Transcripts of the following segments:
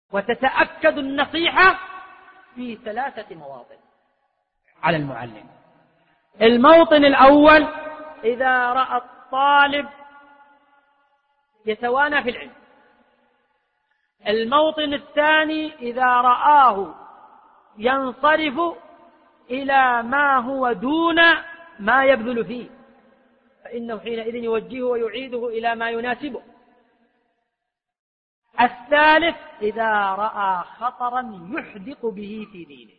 وتتأكد النصيحة في 3 مواطن على المعلم. الموطن الأول إذا رأى الطالب يتوانى في العلم. الموطن الثاني إذا رآه ينصرف إلى ما هو دون ما يبذل فيه، فإنه حينئذ يوجهه ويعيده إلى ما يناسبه. الثالث إذا رأى خطرا يحدق به في دينه،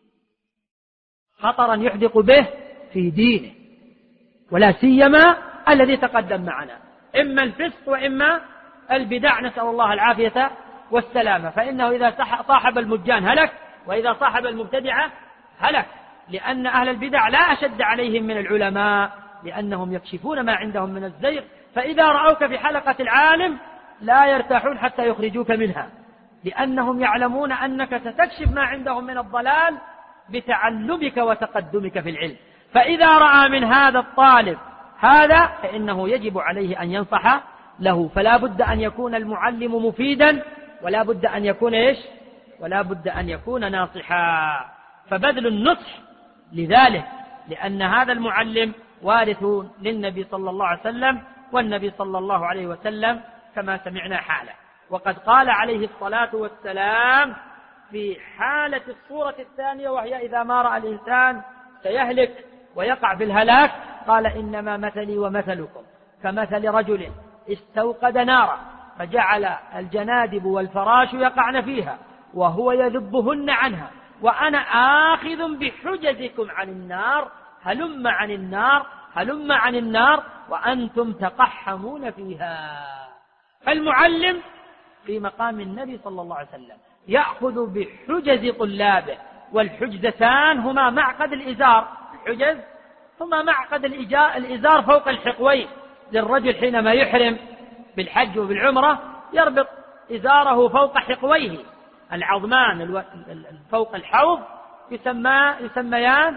خطرا يحدق به في دينه، ولا سيما الذي تقدم معنا، إما الفسق وإما البدع، نسأل الله العافية والسلامة. فإنه إذا صاحب المجان هلك، وإذا صاحب المبتدعة هلك، لأن أهل البدع لا أشد عليهم من العلماء، لأنهم يكشفون ما عندهم من الزيغ، فإذا رأوك في حلقة العالم لا يرتاحون حتى يخرجوك منها، لأنهم يعلمون أنك ستكشف ما عندهم من الضلال بتعلمك وتقدمك في العلم. فإذا رأى من هذا الطالب هذا فإنه يجب عليه أن ينصح له، فلا بد أن يكون المعلم مفيدا، ولا بد أن يكون ولا بد أن يكون ناصحا. فبذل النصح لذلك، لأن هذا المعلم وارث للنبي صلى الله عليه وسلم، والنبي صلى الله عليه وسلم كما سمعنا حاله. وقد قال عليه الصلاة والسلام في حالة الصورة الثانية، وهي إذا ما رأى الإنسان سيهلك ويقع في الهلاك، قال إنما مثلي ومثلكم كمثل رجل استوقد نارا فجعل الجنادب والفراش يقعن فيها وهو يذبهن عنها، وأنا آخذ بحجزكم عن النار، هلم عن النار هلم عن النار وأنتم تقحمون فيها. فالمعلم في مقام النبي صلى الله عليه وسلم يأخذ بحجز طلابه، والحجزتان هما معقد الإزار، الحجز هما معقد الإزار فوق الحقوين للرجل حينما يحرم بالحج وبالعمرة، يربط إزاره فوق حقويه العظمان فوق الحوض، يسميان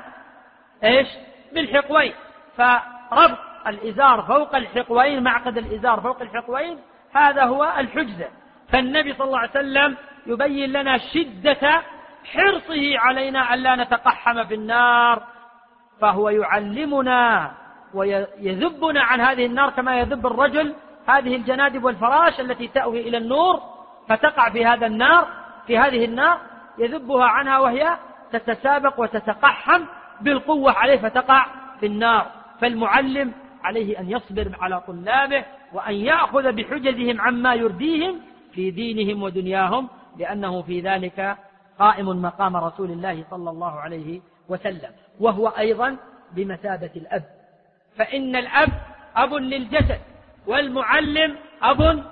بالحقوين. فربط الإزار فوق الحقوين، معقد الإزار فوق الحقوين، هذا هو الحجزة. فالنبي صلى الله عليه وسلم يبين لنا شدة حرصه علينا ألا نتقحم في النار، فهو يعلمنا ويذبنا عن هذه النار كما يذب الرجل هذه الجنادب والفراش التي تأوي إلى النور فتقع في هذه النار، يذبها عنها وهي تتسابق وتتقحم بالقوة عليه فتقع في النار. فالمعلم عليه أن يصبر على طلابه، وأن يأخذ بحجزهم عما يرديهم في دينهم ودنياهم، لأنه في ذلك قائم مقام رسول الله صلى الله عليه وسلم. وهو أيضا بمثابة الأب، فإن الأب أب للجسد، والمعلم أب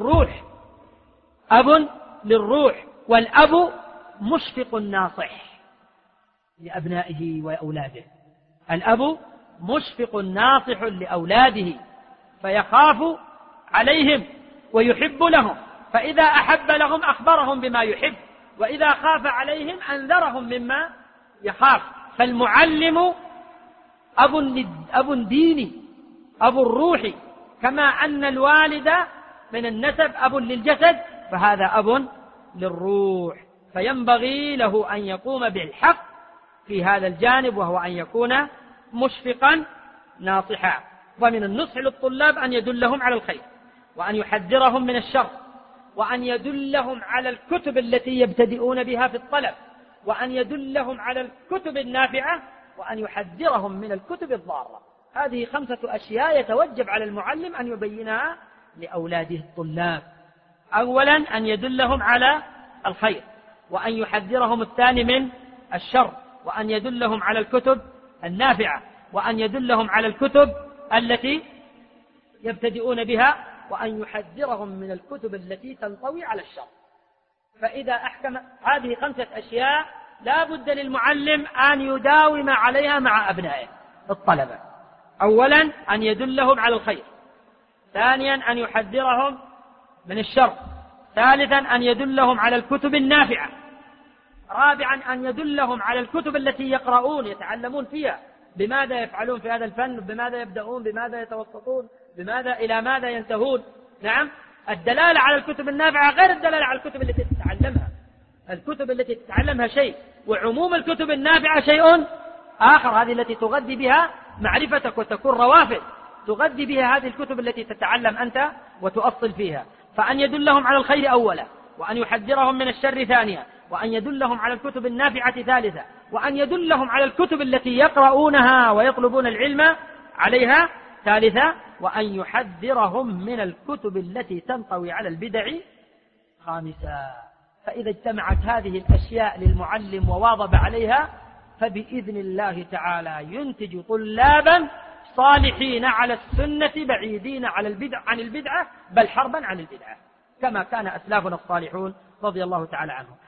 للروح، والأب مشفق ناصح لأبنائه وأولاده. الأب مشفق ناصح لأولاده، فيخاف عليهم ويحب لهم، فإذا أحب لهم أخبرهم بما يحب، وإذا خاف عليهم أنذرهم مما يخاف. فالمعلم أب ديني، أب الروح، كما أن الوالد من النسب أب للجسد، فهذا أب للروح، فينبغي له أن يقوم بالحق في هذا الجانب، وهو أن يكون مشفقا ناصحا. ومن النصح للطلاب أن يدلهم على الخير، وأن يحذرهم من الشر، وأن يدلهم على الكتب التي يبتدئون بها في الطلب، وأن يدلهم على الكتب النافعة، وأن يحذرهم من الكتب الضارة. هذه 5 أشياء يتوجب على المعلم أن يبينها لأولاده الطلاب. أولا أن يدلهم على الخير، وأن يحذرهم الثاني من الشر، وأن يدلهم على الكتب النافعة، وأن يدلهم على الكتب التي يبتدئون بها، وأن يحذرهم من الكتب التي تنطوي على الشر. فإذا أحكم هذه 5 أشياء لا بد للمعلم أن يداوم عليها مع أبنائه الطلبة. أولا أن يدلهم على الخير، ثانيا أن يحذرهم من الشر، ثالثا أن يدلهم على الكتب النافعة، رابعا أن يدلهم على الكتب التي يقرؤون يتعلمون فيها، بماذا يفعلون في هذا الفن، بماذا يبدأون، بماذا يتوسطون، إلى ماذا ينتهون. نعم، الدلالة على الكتب النافعة غير الدلالة على الكتب التي تتعلمها، الكتب التي تتعلمها شيء، وعموم الكتب النافعة شيء آخر، هذه التي تغذي بها معرفتك وتكون روافد تغذي بها هذه الكتب التي تتعلم أنت وتؤصل فيها. فأن يدلهم على الخير أولا، وأن يحذرهم من الشر ثانيا، وأن يدلهم على الكتب النافعة ثالثا، وأن يدلهم على الكتب التي يقرؤونها ويطلبون العلم عليها ثالثا، وأن يحذرهم من الكتب التي تنطوي على البدع خامسا. فإذا اجتمعت هذه الأشياء للمعلم وواظب عليها فبإذن الله تعالى ينتج طلابا صالحين على السنة بعيدين عن البدعة، بل حربا عن البدعة، كما كان أسلافنا الصالحون رضي الله تعالى عنهم.